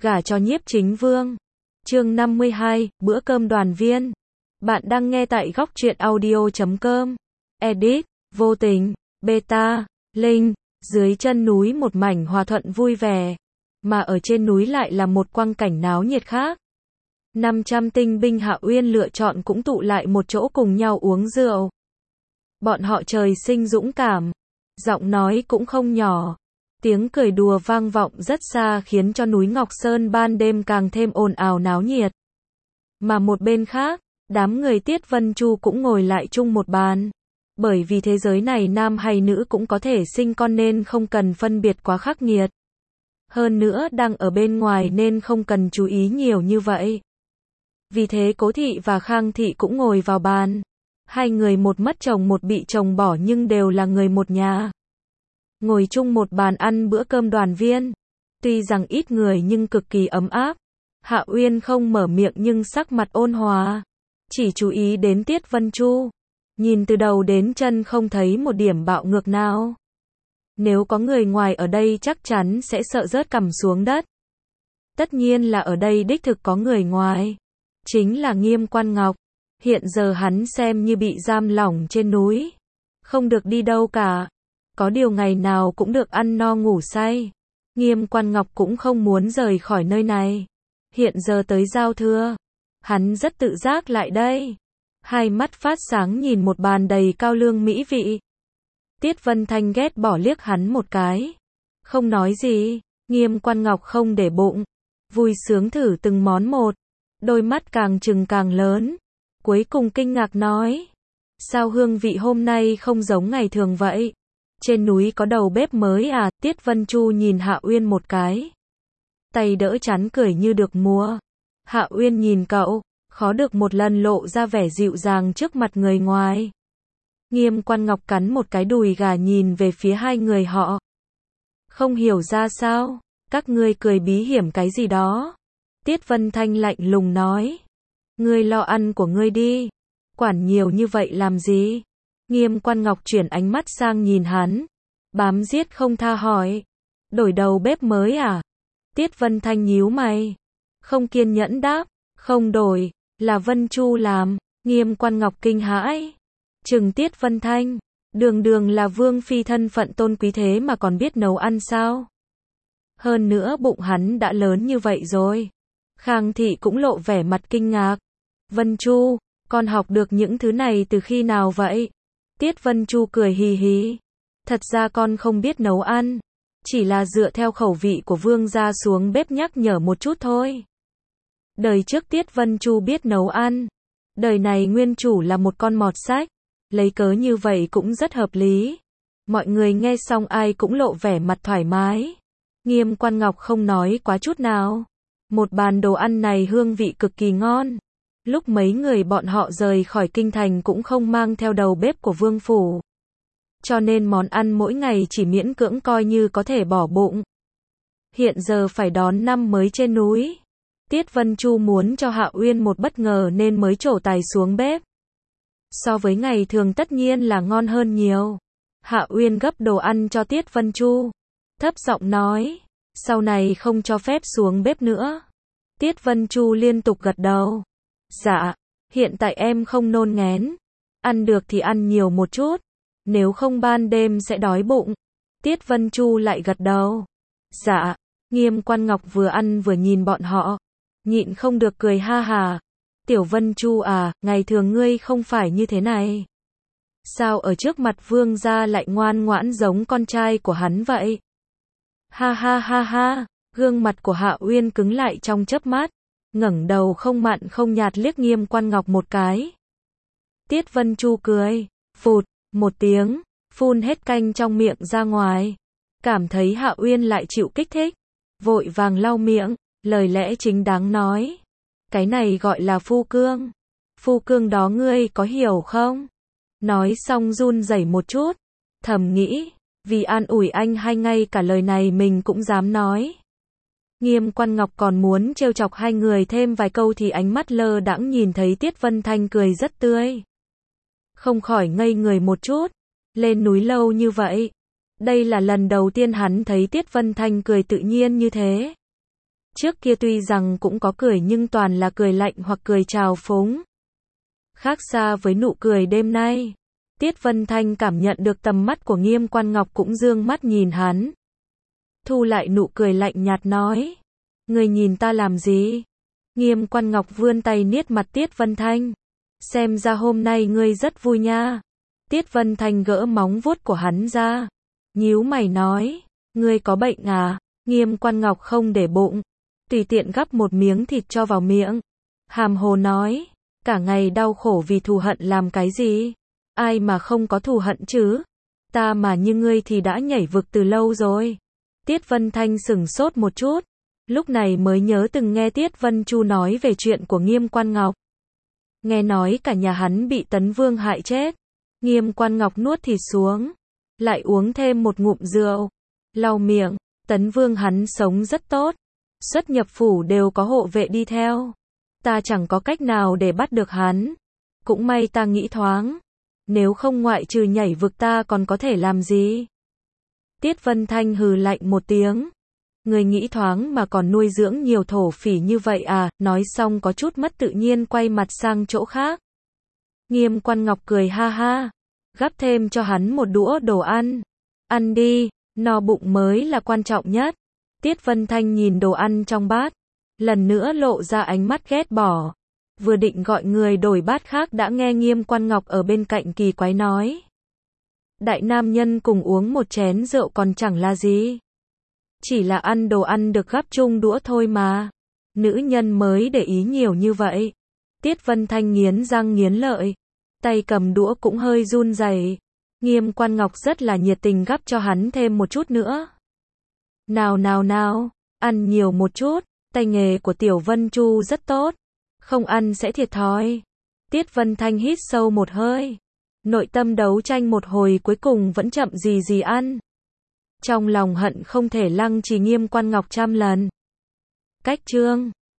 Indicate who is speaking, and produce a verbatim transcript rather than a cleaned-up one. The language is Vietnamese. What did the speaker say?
Speaker 1: gả cho Nhiếp Chính Vương. Chương năm mươi hai, bữa cơm đoàn viên. Bạn đang nghe tại góc truyện audio chấm com. Edit, vô tình, beta, link. Dưới chân núi một mảnh hòa thuận vui vẻ, mà ở trên núi lại là một quang cảnh náo nhiệt khác. năm trăm tinh binh Hạ Uyên lựa chọn cũng tụ lại một chỗ cùng nhau uống rượu. Bọn họ trời sinh dũng cảm, giọng nói cũng không nhỏ. Tiếng cười đùa vang vọng rất xa khiến cho núi Ngọc Sơn ban đêm càng thêm ồn ào náo nhiệt. Mà một bên khác, đám người Tiết Vân Chu cũng ngồi lại chung một bàn. Bởi vì thế giới này nam hay nữ cũng có thể sinh con nên không cần phân biệt quá khắc nghiệt. Hơn nữa đang ở bên ngoài nên không cần chú ý nhiều như vậy. Vì thế Cố Thị và Khang Thị cũng ngồi vào bàn. Hai người một mất chồng một bị chồng bỏ nhưng đều là người một nhà. Ngồi chung một bàn ăn bữa cơm đoàn viên. Tuy rằng ít người nhưng cực kỳ ấm áp. Hạ Uyên không mở miệng nhưng sắc mặt ôn hòa. Chỉ chú ý đến Tiết Vân Chu. Nhìn từ đầu đến chân không thấy một điểm bạo ngược nào. Nếu có người ngoài ở đây chắc chắn sẽ sợ rớt cằm xuống đất. Tất nhiên là ở đây đích thực có người ngoài. Chính là Nghiêm Quan Ngọc. Hiện giờ hắn xem như bị giam lỏng trên núi. Không được đi đâu cả. Có điều ngày nào cũng được ăn no ngủ say. Nghiêm Quan Ngọc cũng không muốn rời khỏi nơi này. Hiện giờ tới giao thừa. Hắn rất tự giác lại đây. Hai mắt phát sáng nhìn một bàn đầy cao lương mỹ vị. Tiết Vân Thanh ghét bỏ liếc hắn một cái. Không nói gì, Nghiêm Quan Ngọc không để bụng. Vui sướng thử từng món một. Đôi mắt càng trừng càng lớn. Cuối cùng kinh ngạc nói. Sao hương vị hôm nay không giống ngày thường vậy? Trên núi có đầu bếp mới à? Tiết Vân Chu nhìn Hạ Uyên một cái. Tay đỡ chán cười như được múa. Hạ Uyên nhìn cậu. Khó được một lần lộ ra vẻ dịu dàng trước mặt người ngoài. Nghiêm Quan Ngọc cắn một cái đùi gà nhìn về phía hai người họ. Không hiểu ra sao, các ngươi cười bí hiểm cái gì đó. Tiết Vân Thanh lạnh lùng nói. Ngươi lo ăn của ngươi đi. Quản nhiều như vậy làm gì? Nghiêm Quan Ngọc chuyển ánh mắt sang nhìn hắn. Bám giết không tha hỏi. Đổi đầu bếp mới à? Tiết Vân Thanh nhíu mày. Không kiên nhẫn đáp. Không đổi. Là Vân Chu làm. Nghiêm Quan Ngọc kinh hãi. Trừng Tiết Vân Thanh. Đường đường là vương phi thân phận tôn quý thế mà còn biết nấu ăn sao? Hơn nữa bụng hắn đã lớn như vậy rồi. Khang Thị cũng lộ vẻ mặt kinh ngạc. Vân Chu, con học được những thứ này từ khi nào vậy? Tiết Vân Chu cười hì hì. Thật ra con không biết nấu ăn. Chỉ là dựa theo khẩu vị của vương gia xuống bếp nhắc nhở một chút thôi. Đời trước Tiết Vân Chu biết nấu ăn. Đời này nguyên chủ là một con mọt sách. Lấy cớ như vậy cũng rất hợp lý. Mọi người nghe xong ai cũng lộ vẻ mặt thoải mái. Nghiêm Quan Ngọc không nói quá chút nào. Một bàn đồ ăn này hương vị cực kỳ ngon. Lúc mấy người bọn họ rời khỏi kinh thành cũng không mang theo đầu bếp của vương phủ. Cho nên món ăn mỗi ngày chỉ miễn cưỡng coi như có thể bỏ bụng. Hiện giờ phải đón năm mới trên núi. Tiết Vân Chu muốn cho Hạ Uyên một bất ngờ nên mới trổ tài xuống bếp. So với ngày thường tất nhiên là ngon hơn nhiều. Hạ Uyên gấp đồ ăn cho Tiết Vân Chu. Thấp giọng nói. Sau này không cho phép xuống bếp nữa. Tiết Vân Chu liên tục gật đầu. Dạ, hiện tại em không nôn ngén. Ăn được thì ăn nhiều một chút. Nếu không ban đêm sẽ đói bụng. Tiết Vân Chu lại gật đầu. Dạ, Nghiêm Quan Ngọc vừa ăn vừa nhìn bọn họ. Nhịn không được cười ha hà. Tiểu Vân Chu à, ngày thường ngươi không phải như thế này. Sao ở trước mặt vương gia lại ngoan ngoãn giống con trai của hắn vậy? Ha ha ha ha, gương mặt của Hạ Uyên cứng lại trong chớp mắt. Ngẩng đầu không mặn không nhạt liếc Nghiêm Quan Ngọc một cái. Tiết Vân Chu cười, phụt, một tiếng, phun hết canh trong miệng ra ngoài. Cảm thấy Hạ Uyên lại chịu kích thích. Vội vàng lau miệng, lời lẽ chính đáng nói. Cái này gọi là phu cương. Phu cương đó ngươi có hiểu không? Nói xong run rẩy một chút. Thầm nghĩ, vì an ủi anh hay ngay cả lời này mình cũng dám nói. Nghiêm Quan Ngọc còn muốn trêu chọc hai người thêm vài câu thì ánh mắt lơ đãng nhìn thấy Tiết Vân Thanh cười rất tươi. Không khỏi ngây người một chút. Lên núi lâu như vậy. Đây là lần đầu tiên hắn thấy Tiết Vân Thanh cười tự nhiên như thế. Trước kia tuy rằng cũng có cười nhưng toàn là cười lạnh hoặc cười trào phúng. Khác xa với nụ cười đêm nay. Tiết Vân Thanh cảm nhận được tầm mắt của Nghiêm Quan Ngọc cũng dương mắt nhìn hắn. Thu lại nụ cười lạnh nhạt nói. Ngươi nhìn ta làm gì? Nghiêm Quan Ngọc vươn tay niết mặt Tiết Vân Thanh. Xem ra hôm nay ngươi rất vui nha. Tiết Vân Thanh gỡ móng vuốt của hắn ra. Nhíu mày nói. Ngươi có bệnh à? Nghiêm Quan Ngọc không để bụng. Tùy tiện gắp một miếng thịt cho vào miệng. Hàm hồ nói. Cả ngày đau khổ vì thù hận làm cái gì? Ai mà không có thù hận chứ? Ta mà như ngươi thì đã nhảy vực từ lâu rồi. Tiết Vân Thanh sửng sốt một chút. Lúc này mới nhớ từng nghe Tiết Vân Chu nói về chuyện của Nghiêm Quan Ngọc. Nghe nói cả nhà hắn bị Tấn Vương hại chết. Nghiêm Quan Ngọc nuốt thịt xuống. Lại uống thêm một ngụm rượu. Lau miệng. Tấn Vương hắn sống rất tốt. Xuất nhập phủ đều có hộ vệ đi theo. Ta chẳng có cách nào để bắt được hắn. Cũng may ta nghĩ thoáng. Nếu không ngoại trừ nhảy vực ta còn có thể làm gì? Tiết Vân Thanh hừ lạnh một tiếng. Người nghĩ thoáng mà còn nuôi dưỡng nhiều thổ phỉ như vậy à? Nói xong có chút mất tự nhiên quay mặt sang chỗ khác. Nghiêm Quan Ngọc cười ha ha. Gắp thêm cho hắn một đũa đồ ăn. Ăn đi, no bụng mới là quan trọng nhất. Tiết Vân Thanh nhìn đồ ăn trong bát. Lần nữa lộ ra ánh mắt ghét bỏ. Vừa định gọi người đổi bát khác đã nghe Nghiêm Quan Ngọc ở bên cạnh kỳ quái nói. Đại nam nhân cùng uống một chén rượu còn chẳng là gì. Chỉ là ăn đồ ăn được gắp chung đũa thôi mà. Nữ nhân mới để ý nhiều như vậy. Tiết Vân Thanh nghiến răng nghiến lợi. Tay cầm đũa cũng hơi run rẩy. Nghiêm Quan Ngọc rất là nhiệt tình gắp cho hắn thêm một chút nữa. Nào nào nào, ăn nhiều một chút. Tay nghề của Tiểu Vân Chu rất tốt. Không ăn sẽ thiệt thòi. Tiết Vân Thanh hít sâu một hơi. Nội tâm đấu tranh một hồi cuối cùng vẫn chậm gì gì ăn. Trong lòng hận không thể lăng trì Nghiêm Quan Ngọc trăm lần. Cách chương